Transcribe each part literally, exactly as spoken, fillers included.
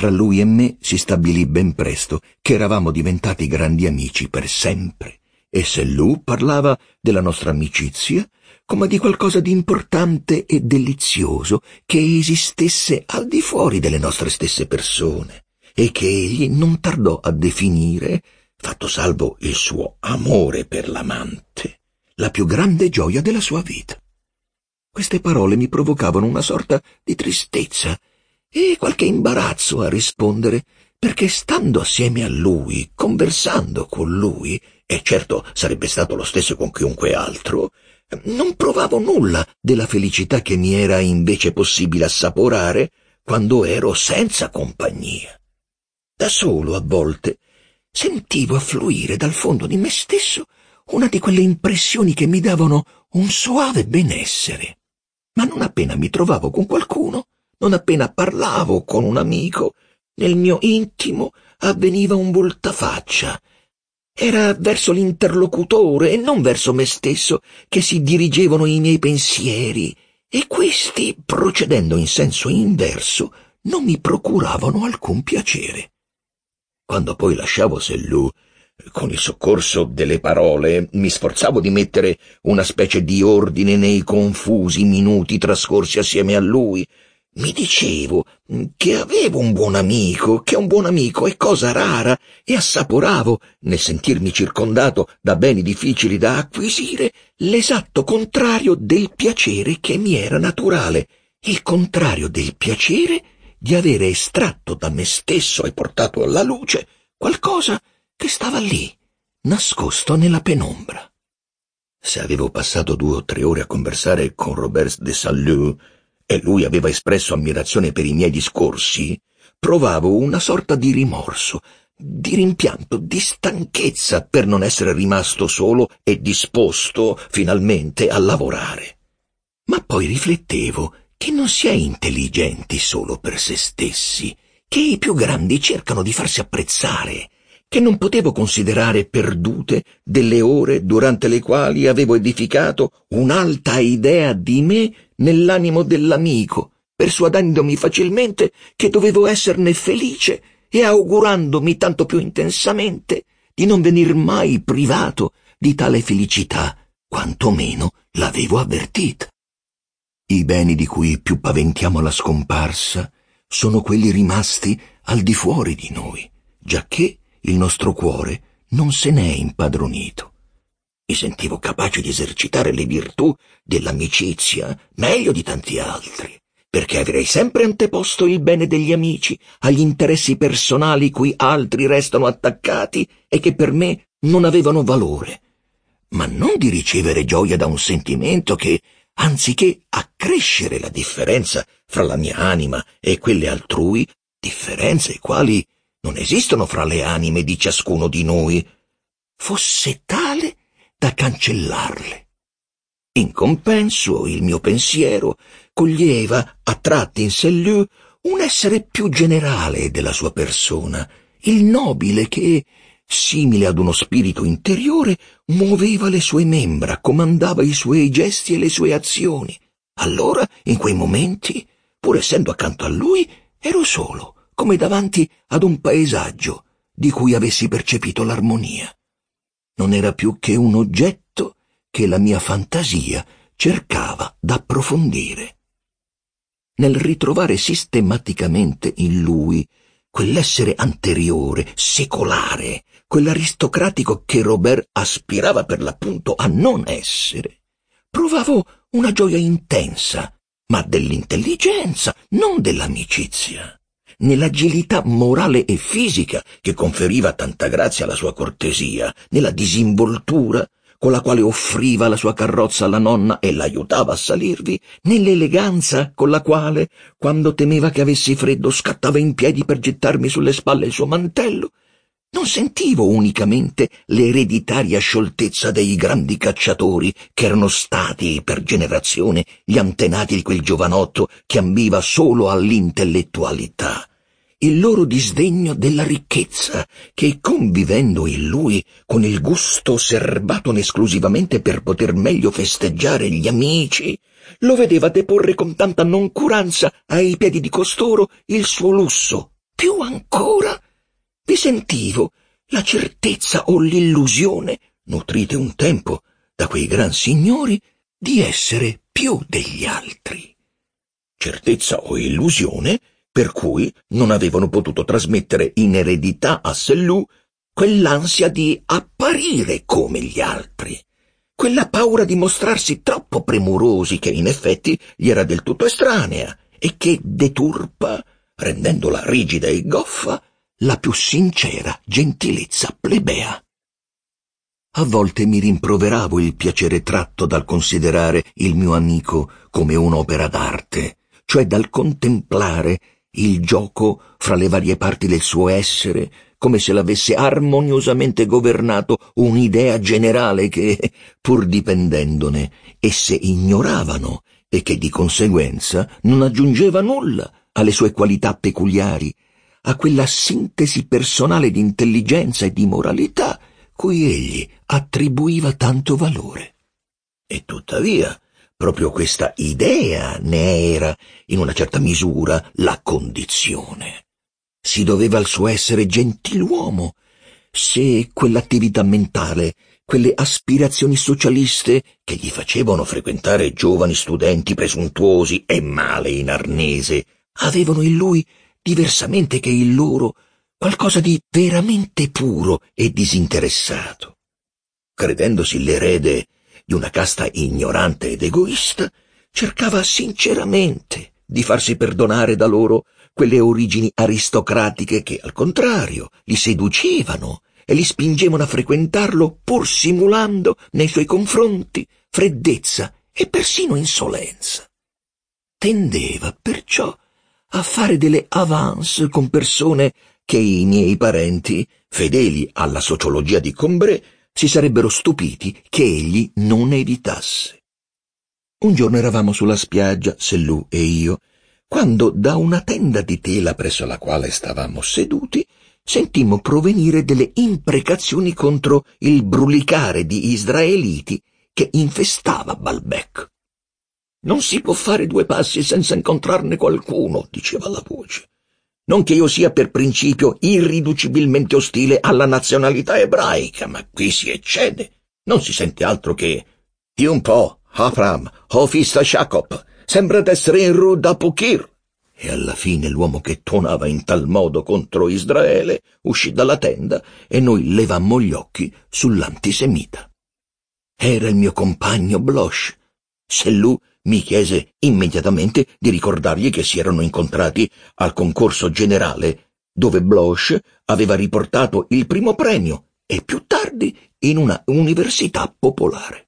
Fra lui e me si stabilì ben presto che eravamo diventati grandi amici per sempre, e Sellù parlava della nostra amicizia come di qualcosa di importante e delizioso che esistesse al di fuori delle nostre stesse persone e che egli non tardò a definire, fatto salvo il suo amore per l'amante, la più grande gioia della sua vita. Queste parole mi provocavano una sorta di tristezza e qualche imbarazzo a rispondere, perché stando assieme a lui, conversando con lui, e certo sarebbe stato lo stesso con chiunque altro, non provavo nulla della felicità che mi era invece possibile assaporare quando ero senza compagnia. Da solo, a volte, sentivo affluire dal fondo di me stesso una di quelle impressioni che mi davano un soave benessere. Ma non appena mi trovavo con qualcuno, non appena parlavo con un amico, nel mio intimo avveniva un voltafaccia. Era verso l'interlocutore e non verso me stesso che si dirigevano i miei pensieri, e questi, procedendo in senso inverso, non mi procuravano alcun piacere. Quando poi lasciavo Sellù, con il soccorso delle parole, mi sforzavo di mettere una specie di ordine nei confusi minuti trascorsi assieme a lui. Mi dicevo che avevo un buon amico, che un buon amico è cosa rara, e assaporavo, nel sentirmi circondato da beni difficili da acquisire, l'esatto contrario del piacere che mi era naturale, il contrario del piacere di avere estratto da me stesso e portato alla luce qualcosa che stava lì, nascosto nella penombra. Se avevo passato due o tre ore a conversare con Robert de Saint-Leu e lui aveva espresso ammirazione per i miei discorsi, provavo una sorta di rimorso, di rimpianto, di stanchezza per non essere rimasto solo e disposto finalmente a lavorare. Ma poi riflettevo che non si è intelligenti solo per se stessi, che i più grandi cercano di farsi apprezzare, che non potevo considerare perdute delle ore durante le quali avevo edificato un'alta idea di me nell'animo dell'amico, persuadendomi facilmente che dovevo esserne felice e augurandomi tanto più intensamente di non venir mai privato di tale felicità, quantomeno l'avevo avvertita. I beni di cui più paventiamo la scomparsa sono quelli rimasti al di fuori di noi, giacché il nostro cuore non se n'è impadronito. Mi sentivo capace di esercitare le virtù dell'amicizia meglio di tanti altri, perché avrei sempre anteposto il bene degli amici agli interessi personali cui altri restano attaccati e che per me non avevano valore, ma non di ricevere gioia da un sentimento che, anziché accrescere la differenza fra la mia anima e quelle altrui, differenze quali non esistono fra le anime di ciascuno di noi, fosse tale da cancellarle. In compenso, il mio pensiero coglieva a tratti in Sellù un essere più generale della sua persona, il nobile che, simile ad uno spirito interiore, muoveva le sue membra, comandava i suoi gesti e le sue azioni. Allora, in quei momenti, pur essendo accanto a lui, ero solo, come davanti ad un paesaggio di cui avessi percepito l'armonia. Non era più che un oggetto che la mia fantasia cercava d'approfondire. Nel ritrovare sistematicamente in lui quell'essere anteriore, secolare, quell'aristocratico che Robert aspirava per l'appunto a non essere, provavo una gioia intensa, ma dell'intelligenza, non dell'amicizia. Nell'agilità morale e fisica che conferiva tanta grazia alla sua cortesia, nella disinvoltura con la quale offriva la sua carrozza alla nonna e l'aiutava a salirvi, nell'eleganza con la quale, quando temeva che avessi freddo, scattava in piedi per gettarmi sulle spalle il suo mantello. Non sentivo unicamente l'ereditaria scioltezza dei grandi cacciatori che erano stati per generazione gli antenati di quel giovanotto che ambiva solo all'intellettualità, il loro disdegno della ricchezza che, convivendo in lui con il gusto serbato esclusivamente per poter meglio festeggiare gli amici, lo vedeva deporre con tanta noncuranza ai piedi di costoro il suo lusso, più ancora vi sentivo la certezza o l'illusione, nutrite un tempo da quei gran signori, di essere più degli altri. Certezza o illusione per cui non avevano potuto trasmettere in eredità a Sellù quell'ansia di apparire come gli altri, quella paura di mostrarsi troppo premurosi che in effetti gli era del tutto estranea e che deturpa, rendendola rigida e goffa, la più sincera gentilezza plebea. A volte mi rimproveravo il piacere tratto dal considerare il mio amico come un'opera d'arte, cioè dal contemplare il gioco fra le varie parti del suo essere, come se l'avesse armoniosamente governato un'idea generale che, pur dipendendone, esse ignoravano e che di conseguenza non aggiungeva nulla alle sue qualità peculiari, a quella sintesi personale di intelligenza e di moralità cui egli attribuiva tanto valore. E tuttavia, proprio questa idea ne era, in una certa misura, la condizione. Si doveva al suo essere gentiluomo, se quell'attività mentale, quelle aspirazioni socialiste che gli facevano frequentare giovani studenti presuntuosi e male in arnese, avevano in lui, diversamente che il loro, qualcosa di veramente puro e disinteressato. Credendosi l'erede di una casta ignorante ed egoista, cercava sinceramente di farsi perdonare da loro quelle origini aristocratiche che, al contrario, li seducevano e li spingevano a frequentarlo pur simulando nei suoi confronti freddezza e persino insolenza. Tendeva perciò a fare delle avance con persone che i miei parenti, fedeli alla sociologia di Combray, si sarebbero stupiti che egli non evitasse. Un giorno eravamo sulla spiaggia, Sellù e io, quando da una tenda di tela presso la quale stavamo seduti sentimmo provenire delle imprecazioni contro il brulicare di israeliti che infestava Baalbek. «Non si può fare due passi senza incontrarne qualcuno», diceva la voce. «Non che io sia per principio irriducibilmente ostile alla nazionalità ebraica, ma qui si eccede. Non si sente altro che «Di un po', Avram, ho visto Jacob, sembra d'essere in Rue d'Apokir». E alla fine l'uomo che tuonava in tal modo contro Israele uscì dalla tenda e noi levammo gli occhi sull'antisemita. Era il mio compagno Bloch. Sellù mi chiese immediatamente di ricordargli che si erano incontrati al concorso generale, dove Bloch aveva riportato il primo premio e più tardi in una università popolare.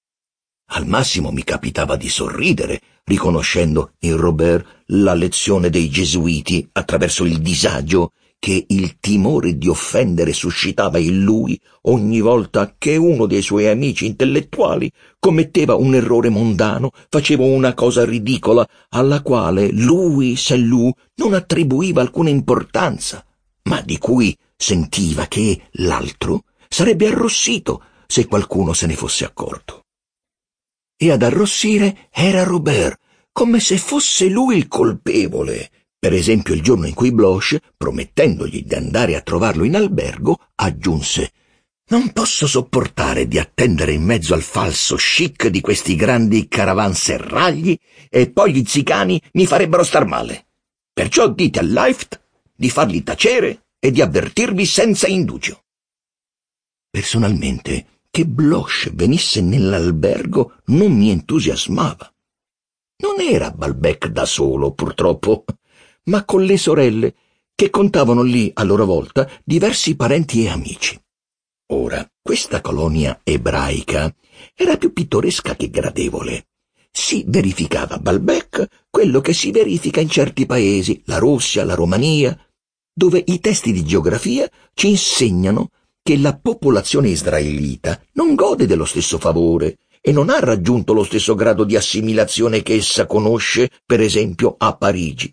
Al massimo mi capitava di sorridere, riconoscendo in Robert la lezione dei gesuiti attraverso il disagio che il timore di offendere suscitava in lui ogni volta che uno dei suoi amici intellettuali commetteva un errore mondano, faceva una cosa ridicola alla quale lui, Sellù, non attribuiva alcuna importanza, ma di cui sentiva che l'altro sarebbe arrossito se qualcuno se ne fosse accorto. E ad arrossire era Robert, come se fosse lui il colpevole. Per esempio il giorno in cui Bloch, promettendogli di andare a trovarlo in albergo, aggiunse «Non posso sopportare di attendere in mezzo al falso chic di questi grandi caravanserragli e poi gli zicani mi farebbero star male. Perciò dite al Leift di farli tacere e di avvertirvi senza indugio». Personalmente, che Bloch venisse nell'albergo non mi entusiasmava. Non era Baalbek da solo, purtroppo, ma con le sorelle, che contavano lì, a loro volta, diversi parenti e amici. Ora, questa colonia ebraica era più pittoresca che gradevole. Si verificava a Baalbek quello che si verifica in certi paesi, la Russia, la Romania, dove i testi di geografia ci insegnano che la popolazione israelita non gode dello stesso favore e non ha raggiunto lo stesso grado di assimilazione che essa conosce, per esempio, a Parigi.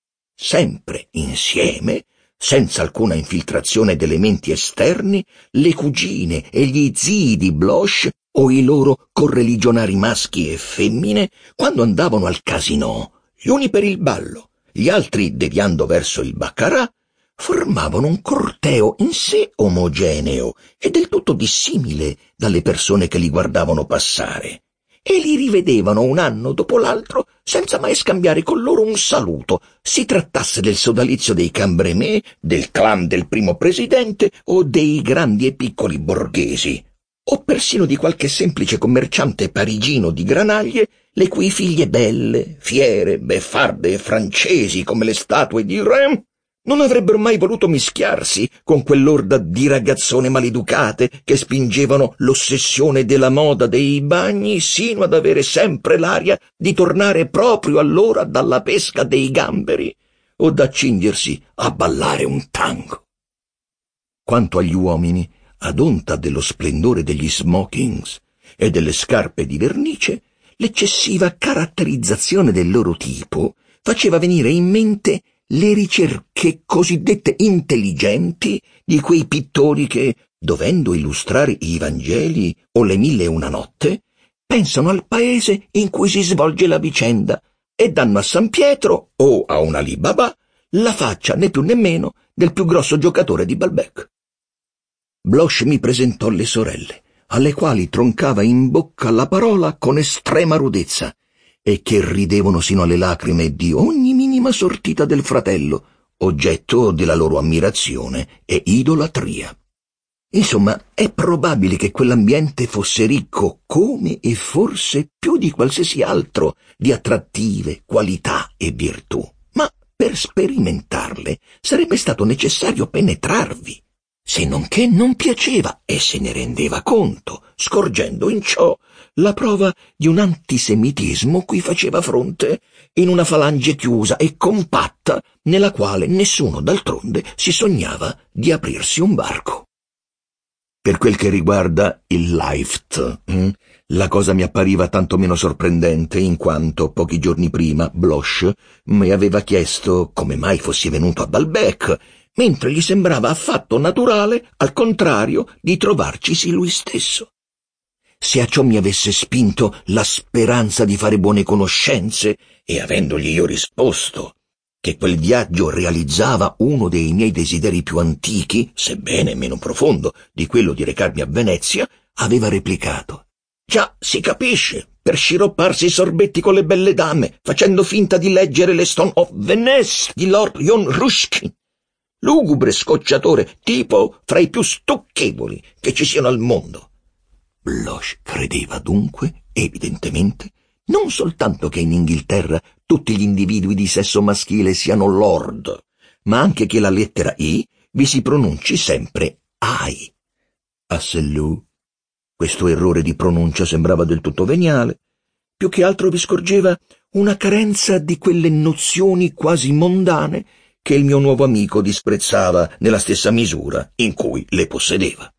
Sempre insieme, senza alcuna infiltrazione d'elementi esterni, le cugine e gli zii di Bloch o i loro correligionari maschi e femmine, quando andavano al casinò, gli uni per il ballo, gli altri deviando verso il baccarat, formavano un corteo in sé omogeneo e del tutto dissimile dalle persone che li guardavano passare, e li rivedevano un anno dopo l'altro senza mai scambiare con loro un saluto, si trattasse del sodalizio dei Cambrémé, del clan del primo presidente o dei grandi e piccoli borghesi, o persino di qualche semplice commerciante parigino di granaglie, le cui figlie belle, fiere, beffarde e francesi come le statue di Rem non avrebbero mai voluto mischiarsi con quell'orda di ragazzone maleducate che spingevano l'ossessione della moda dei bagni sino ad avere sempre l'aria di tornare proprio allora dalla pesca dei gamberi o da accingersi a ballare un tango. Quanto agli uomini, ad onta dello splendore degli smokings e delle scarpe di vernice, l'eccessiva caratterizzazione del loro tipo faceva venire in mente le ricerche cosiddette intelligenti di quei pittori che, dovendo illustrare i Vangeli o le Mille e una notte, pensano al paese in cui si svolge la vicenda e danno a San Pietro o a un Ali Baba la faccia né più né meno del più grosso giocatore di Balbec. Bloch mi presentò le sorelle, alle quali troncava in bocca la parola con estrema rudezza, e che ridevano sino alle lacrime di ogni minima sortita del fratello, oggetto della loro ammirazione e idolatria. Insomma, è probabile che quell'ambiente fosse ricco, come e forse più di qualsiasi altro, di attrattive qualità e virtù, ma per sperimentarle sarebbe stato necessario penetrarvi, se non che non piaceva e se ne rendeva conto, scorgendo in ciò la prova di un antisemitismo cui faceva fronte in una falange chiusa e compatta nella quale nessuno d'altronde si sognava di aprirsi un varco. Per quel che riguarda il Lift, hm, la cosa mi appariva tanto meno sorprendente in quanto pochi giorni prima Bloch mi aveva chiesto come mai fossi venuto a Balbec, mentre gli sembrava affatto naturale, al contrario, di trovarcisi lui stesso. Se a ciò mi avesse spinto la speranza di fare buone conoscenze, e avendogli io risposto che quel viaggio realizzava uno dei miei desideri più antichi, sebbene meno profondo di quello di recarmi a Venezia, aveva replicato: «Già, si capisce, per sciropparsi i sorbetti con le belle dame, facendo finta di leggere le Stone of Venice di Lord John Ruskin. Lugubre scocciatore, tipo fra i più stucchevoli che ci siano al mondo». Bloch credeva dunque, evidentemente, non soltanto che in Inghilterra tutti gli individui di sesso maschile siano lord, ma anche che la lettera I vi si pronunci sempre I. A Sellù questo errore di pronuncia sembrava del tutto veniale, più che altro vi scorgeva una carenza di quelle nozioni quasi mondane che il mio nuovo amico disprezzava nella stessa misura in cui le possedeva.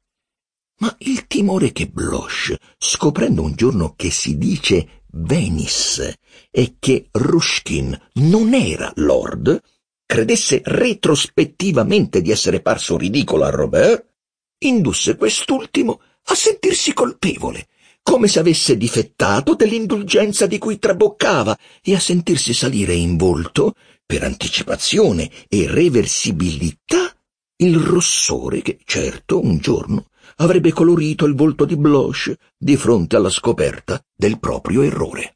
Ma il timore che Bloch, scoprendo un giorno che si dice Venice e che Ruskin non era lord, credesse retrospettivamente di essere parso ridicolo a Robert, indusse quest'ultimo a sentirsi colpevole, come se avesse difettato dell'indulgenza di cui traboccava, e a sentirsi salire in volto, per anticipazione e reversibilità, il rossore che, certo, un giorno avrebbe colorito il volto di Bloch di fronte alla scoperta del proprio errore.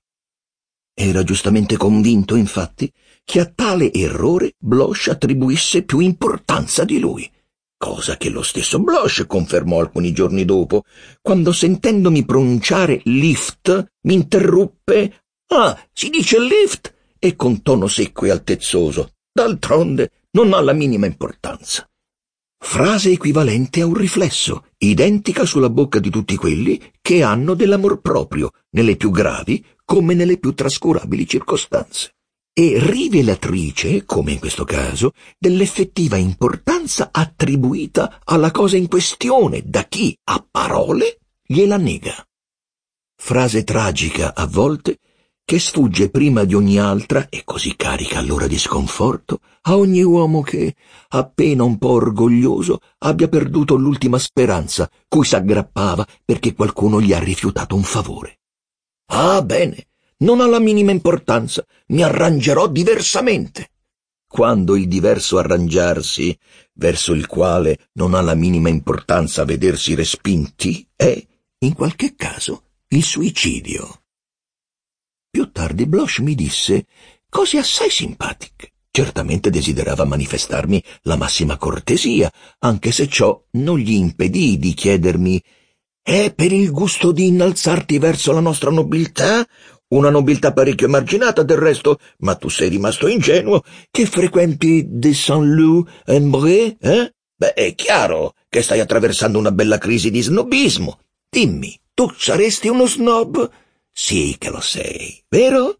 Era giustamente convinto, infatti, che a tale errore Bloch attribuisse più importanza di lui, cosa che lo stesso Bloch confermò alcuni giorni dopo, quando, sentendomi pronunciare lift, mi interruppe: «Ah, si dice lift?» e con tono secco e altezzoso: «D'altronde non ha la minima importanza». Frase equivalente a un riflesso, identica sulla bocca di tutti quelli che hanno dell'amor proprio, nelle più gravi come nelle più trascurabili circostanze, e rivelatrice, come in questo caso, dell'effettiva importanza attribuita alla cosa in questione da chi, a parole, gliela nega. Frase tragica, a volte, che sfugge prima di ogni altra, e così carica allora di sconforto, a ogni uomo che, appena un po' orgoglioso, abbia perduto l'ultima speranza cui s'aggrappava perché qualcuno gli ha rifiutato un favore. «Ah, bene, non ha la minima importanza, mi arrangerò diversamente». quando il diverso arrangiarsi, verso il quale non ha la minima importanza vedersi respinti, è, in qualche caso, il suicidio. Più tardi Bloch mi disse cose assai simpatiche. Certamente desiderava manifestarmi la massima cortesia, anche se ciò non gli impedì di chiedermi: «È per il gusto di innalzarti verso la nostra nobiltà? Una nobiltà parecchio emarginata, del resto, ma tu sei rimasto ingenuo, che frequenti de Saint-Lô-en-Bray, eh? Beh, è chiaro che stai attraversando una bella crisi di snobismo. Dimmi, tu saresti uno snob? Sì che lo sei, vero?»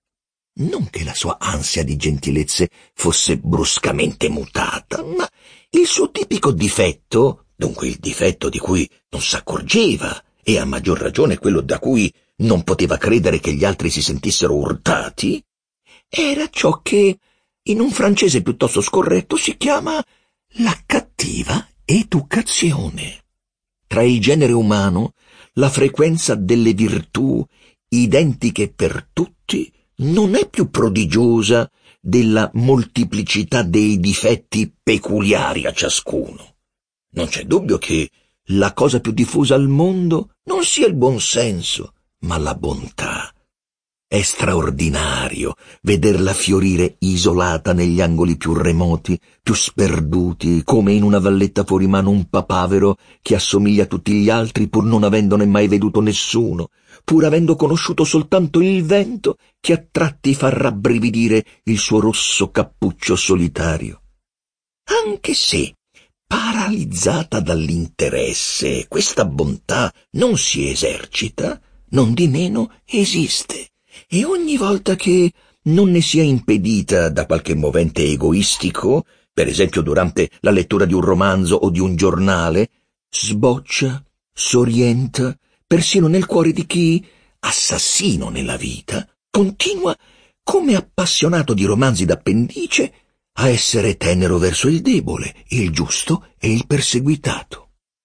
Non che la sua ansia di gentilezze fosse bruscamente mutata, ma il suo tipico difetto, dunque il difetto di cui non s'accorgeva, e a maggior ragione quello da cui non poteva credere che gli altri si sentissero urtati, era ciò che, in un francese piuttosto scorretto, si chiama la cattiva educazione. Tra il genere umano, la frequenza delle virtù, identiche per tutti, non è più prodigiosa della moltiplicità dei difetti peculiari a ciascuno. Non c'è dubbio che la cosa più diffusa al mondo non sia il buon senso, ma la bontà. È straordinario vederla fiorire isolata negli angoli più remoti, più sperduti, come in una valletta fuori mano un papavero che assomiglia a tutti gli altri pur non avendone mai veduto nessuno, pur avendo conosciuto soltanto il vento che a tratti fa rabbrividire il suo rosso cappuccio solitario. Anche se, paralizzata dall'interesse, questa bontà non si esercita, non di meno esiste, e ogni volta che non ne sia impedita da qualche movente egoistico, per esempio durante la lettura di un romanzo o di un giornale, sboccia, s'orienta, persino nel cuore di chi, assassino nella vita, continua, come appassionato di romanzi d'appendice, a essere tenero verso il debole, il giusto e il perseguitato.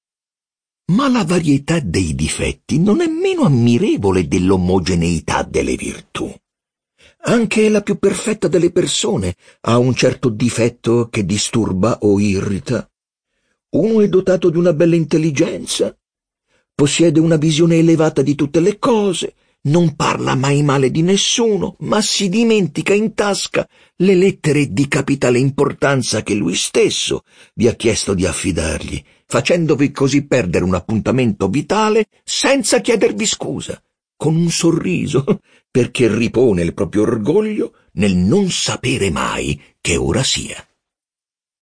Ma la varietà dei difetti non è meno ammirevole dell'omogeneità delle virtù. Anche la più perfetta delle persone ha un certo difetto che disturba o irrita. Uno è dotato di una bella intelligenza, possiede una visione elevata di tutte le cose, non parla mai male di nessuno, ma si dimentica in tasca le lettere di capitale importanza che lui stesso vi ha chiesto di affidargli, facendovi così perdere un appuntamento vitale senza chiedervi scusa, con un sorriso, perché ripone il proprio orgoglio nel non sapere mai che ora sia.